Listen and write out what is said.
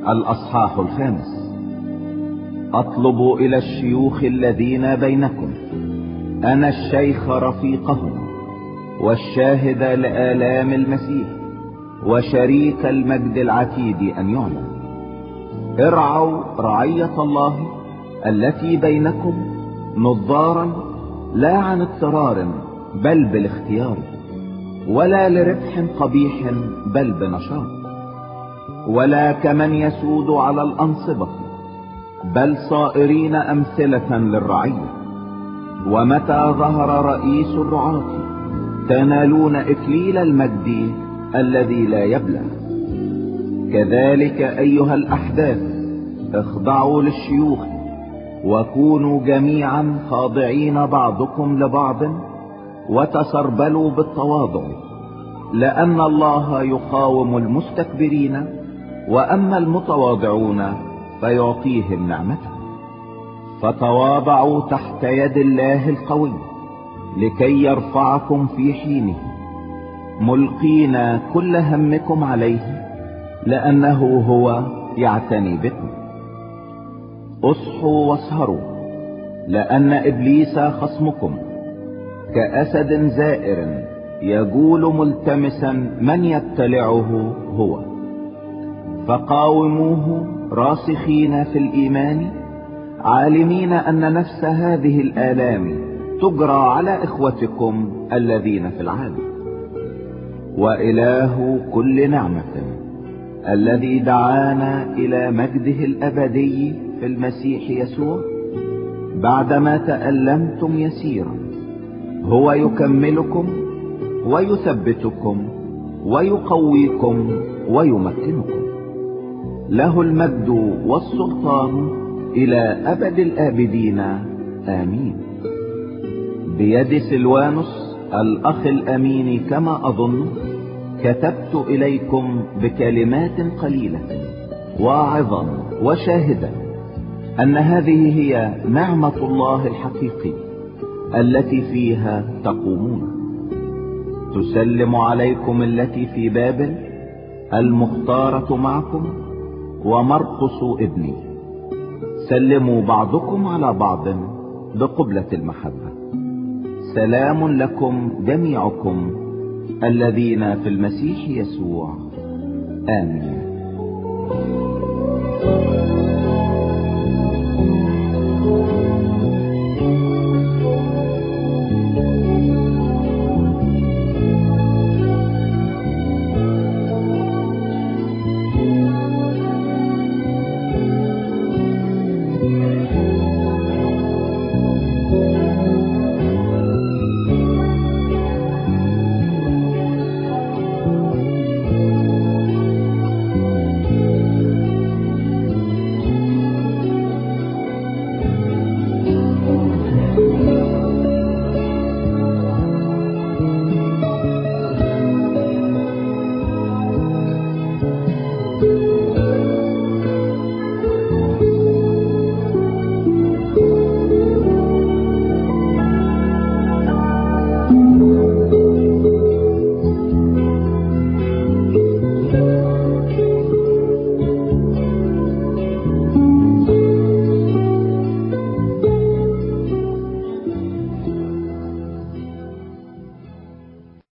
الأصحاح 5. أطلب إلى الشيوخ الذين بينكم، أنا الشيخ رفيقهم والشاهد لآلام المسيح وشريك المجد العتيد أن يعلن، ارعوا رعية الله التي بينكم نظارا، لا عن اضطرار بل بالاختيار، ولا لربح قبيح بل بنشاط، ولا كمن يسود على الأنصبة، بل صائرين أمثلة للرعية. ومتى ظهر رئيس الرعاة تنالون إكليل المجد الذي لا يبلى. كذلك أيها الأحداث اخضعوا للشيوخ، وكونوا جميعا خاضعين بعضكم لبعض، وتسربلوا بالتواضع، لأن الله يقاوم المستكبرين، وأما المتواضعون فيعطيهم نعمته. فتواضعوا تحت يد الله القوي لكي يرفعكم في حينه، ملقين كل همكم عليه لأنه هو يعتني بكم. اصحوا واسهروا، لأن إبليس خصمكم كأسد زائر يجول ملتمسا من يبتلعه هو. فقاوموه راسخين في الإيمان، عالمين أن نفس هذه الآلام تجرى على إخوتكم الذين في العالم. وإله كل نعمة الذي دعانا إلى مجده الأبدي في المسيح يسوع، بعدما تألمتم يسيرا هو يكملكم ويثبتكم ويقويكم ويمكنكم. له المجد والسلطان إلى أبد الآبدين، آمين. بيد سلوانوس الأخ الأمين كما أظن كتبت إليكم بكلمات قليلة واعظا وشاهدا أن هذه هي نعمة الله الحقيقي التي فيها تقومون. تسلم عليكم التي في بابل المختارة معكم ومرقس ابني. سلموا بعضكم على بعض بقبلة المحبة. سلام لكم جميعكم الذين في المسيح يسوع، آمين.